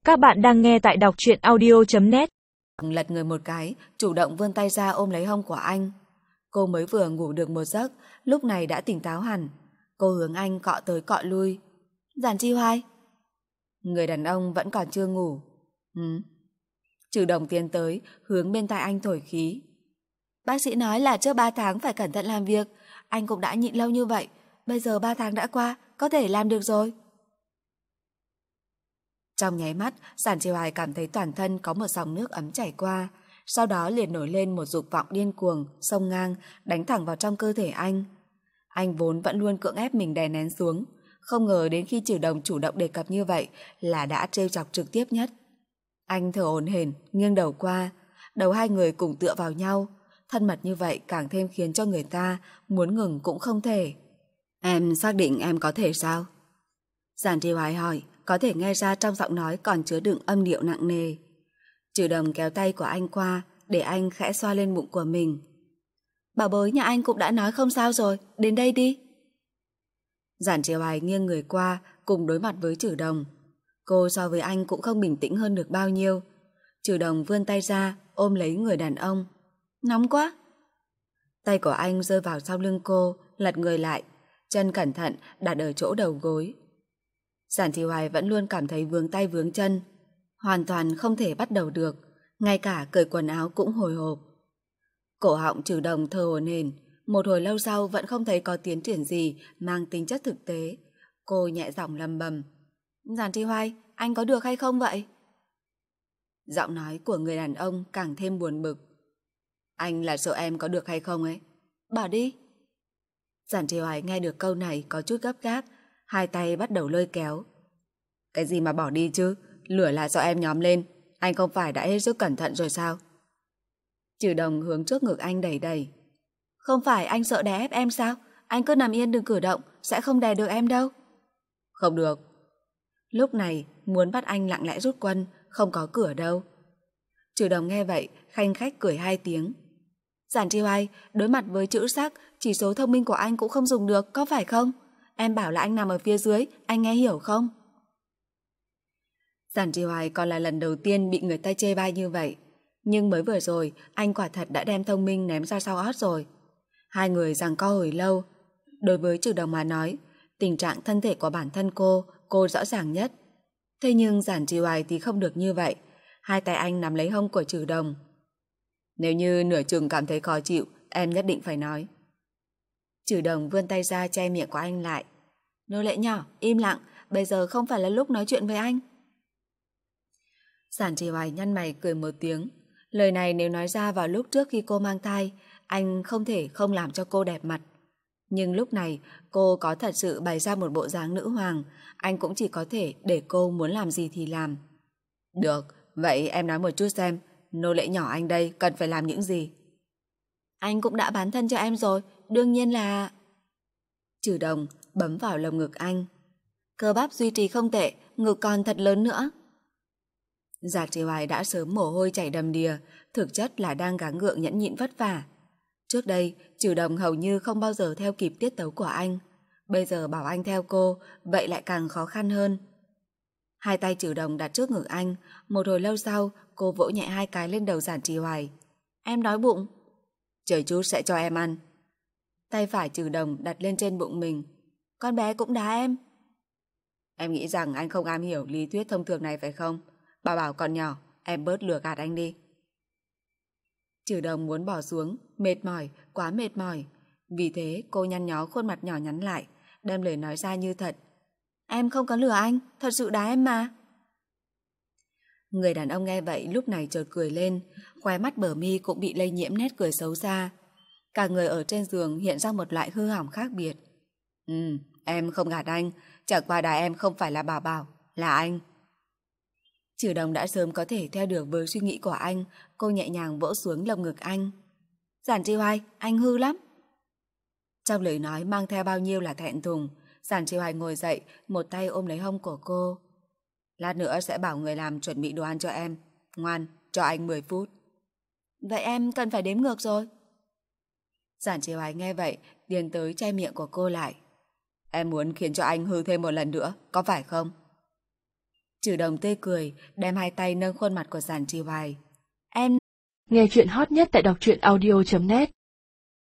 Các bạn đang nghe tại đọc truyện audio.net. Lật người một cái, chủ động vươn tay ra ôm lấy hông của anh. Cô mới vừa ngủ được một giấc, lúc này đã tỉnh táo hẳn. Cô hướng anh cọ tới cọ lui. Giản Chi Hoài. Người đàn ông vẫn còn chưa ngủ. Trừ Đồng tiến tới, hướng bên tai anh thổi khí. Bác sĩ nói là trước 3 tháng phải cẩn thận làm việc. Anh cũng đã nhịn lâu như vậy. Bây giờ 3 tháng đã qua, có thể làm được rồi. Trong nháy mắt, Giản Chi Hoài cảm thấy toàn thân có một dòng nước ấm chảy qua, sau đó liền nổi lên một dục vọng điên cuồng, xông ngang, đánh thẳng vào trong cơ thể anh. Anh vốn vẫn luôn cưỡng ép mình đè nén xuống, không ngờ đến khi Trừ Đồng chủ động đề cập như vậy là đã trêu chọc trực tiếp nhất. Anh thở hổn hển, nghiêng đầu qua, đầu hai người cùng tựa vào nhau, thân mật như vậy càng thêm khiến cho người ta muốn ngừng cũng không thể. Em xác định em có thể sao? Giản Chi Hoài hỏi, có thể nghe ra trong giọng nói còn chứa đựng âm điệu nặng nề. Trừ Đồng kéo tay của anh qua, để anh khẽ xoa lên bụng của mình. Bảo bối nhà anh cũng đã nói không sao rồi, đến đây đi. Giản Chi Hoài nghiêng người qua, cùng đối mặt với Trừ Đồng. Cô so với anh cũng không bình tĩnh hơn được bao nhiêu. Trừ Đồng vươn tay ra, ôm lấy người đàn ông. Nóng quá. Tay của anh rơi vào sau lưng cô, lật người lại, chân cẩn thận đặt ở chỗ đầu gối. Giản Chi Hoài vẫn luôn cảm thấy vướng tay vướng chân, hoàn toàn không thể bắt đầu được, ngay cả cởi quần áo cũng hồi hộp. Cổ họng Trừ Đồng thở hổn hển, một hồi lâu sau vẫn không thấy có tiến triển gì mang tính chất thực tế. Cô nhẹ giọng lầm bầm. Giản Chi Hoài, anh có được hay không vậy? Giọng nói của người đàn ông càng thêm buồn bực. Anh là sợ em có được hay không ấy? Bảo đi. Giản Chi Hoài nghe được câu này có chút gấp gáp, hai tay bắt đầu lôi kéo. Cái gì mà bỏ đi chứ? Lửa là do em nhóm lên, anh không phải đã hết sức cẩn thận rồi sao? Trừ Đồng hướng trước ngực anh đẩy đẩy. Không phải anh sợ đè ép em sao? Anh cứ nằm yên đừng cử động, sẽ không đè được em đâu. Không được. Lúc này muốn bắt anh lặng lẽ rút quân, không có cửa đâu. Trừ Đồng nghe vậy, khanh khách cười hai tiếng. Giản Chi Hoài, đối mặt với chữ sắc, chỉ số thông minh của anh cũng không dùng được, có phải không? Em bảo là anh nằm ở phía dưới, anh nghe hiểu không? Giản Chi Hoài còn là lần đầu tiên bị người ta chê bai như vậy. Nhưng mới vừa rồi, anh quả thật đã đem thông minh ném ra sau ót rồi. Hai người giằng co hồi lâu. Đối với Trừ Đồng mà nói, tình trạng thân thể của bản thân cô rõ ràng nhất. Thế nhưng Giản Chi Hoài thì không được như vậy. Hai tay anh nắm lấy hông của Trừ Đồng. Nếu như nửa chừng cảm thấy khó chịu, em nhất định phải nói. Trừ Đồng vươn tay ra che miệng của anh lại. Nô lệ nhỏ, im lặng, bây giờ không phải là lúc nói chuyện với anh. Giản Chi Hoài nhăn mày cười một tiếng. Lời này nếu nói ra vào lúc trước khi cô mang thai, anh không thể không làm cho cô đẹp mặt. Nhưng lúc này cô có thật sự bày ra một bộ dáng nữ hoàng, anh cũng chỉ có thể để cô muốn làm gì thì làm. Được, vậy em nói một chút xem, nô lệ nhỏ anh đây cần phải làm những gì? Anh cũng đã bán thân cho em rồi, đương nhiên là... Trừ Đồng bấm vào lồng ngực anh. Cơ bắp duy trì không tệ, ngực còn thật lớn nữa. Giản Chi Hoài đã sớm mồ hôi chảy đầm đìa, thực chất là đang gắng gượng nhẫn nhịn vất vả. Trước đây, Trừ Đồng hầu như không bao giờ theo kịp tiết tấu của anh. Bây giờ bảo anh theo cô, vậy lại càng khó khăn hơn. Hai tay Trừ Đồng đặt trước ngực anh, một hồi lâu sau, cô vỗ nhẹ hai cái lên đầu Giản Chi Hoài. Em đói bụng. Chờ chút sẽ cho em ăn. Tay phải Trừ Đồng đặt lên trên bụng mình. Con bé cũng đá em. Em nghĩ rằng anh không am hiểu lý thuyết thông thường này phải không? Bảo còn nhỏ, em bớt lừa gạt anh đi. Trừ Đồng muốn bỏ xuống, mệt mỏi, quá mệt mỏi. Vì thế cô nhăn nhó khuôn mặt nhỏ nhắn lại, đem lời nói ra như thật. Em không có lừa anh, thật sự đá em mà. Người đàn ông nghe vậy lúc này chợt cười lên, khóe mắt bờ mi cũng bị lây nhiễm nét cười xấu xa. Cả người ở trên giường hiện ra một loại hư hỏng khác biệt. Em không gạt anh, chẳng qua đá em không phải là Bảo, là anh. Trừ Đồng đã sớm có thể theo được với suy nghĩ của anh, cô nhẹ nhàng vỗ xuống lồng ngực anh. Giản Chi Hoài, anh hư lắm. Trong lời nói mang theo bao nhiêu là thẹn thùng, Giản Chi Hoài ngồi dậy, một tay ôm lấy hông của cô. Lát nữa sẽ bảo người làm chuẩn bị đồ ăn cho em. Ngoan, cho anh 10 phút. Vậy em cần phải đếm ngược rồi. Giản Chi Hoài nghe vậy, điền tới che miệng của cô lại. Em muốn khiến cho anh hư thêm một lần nữa, có phải không? Trừ Đồng tươi cười, đem hai tay nâng khuôn mặt của Giản Trì Hoài. Em... Nghe chuyện hot nhất tại đọc truyện audio.net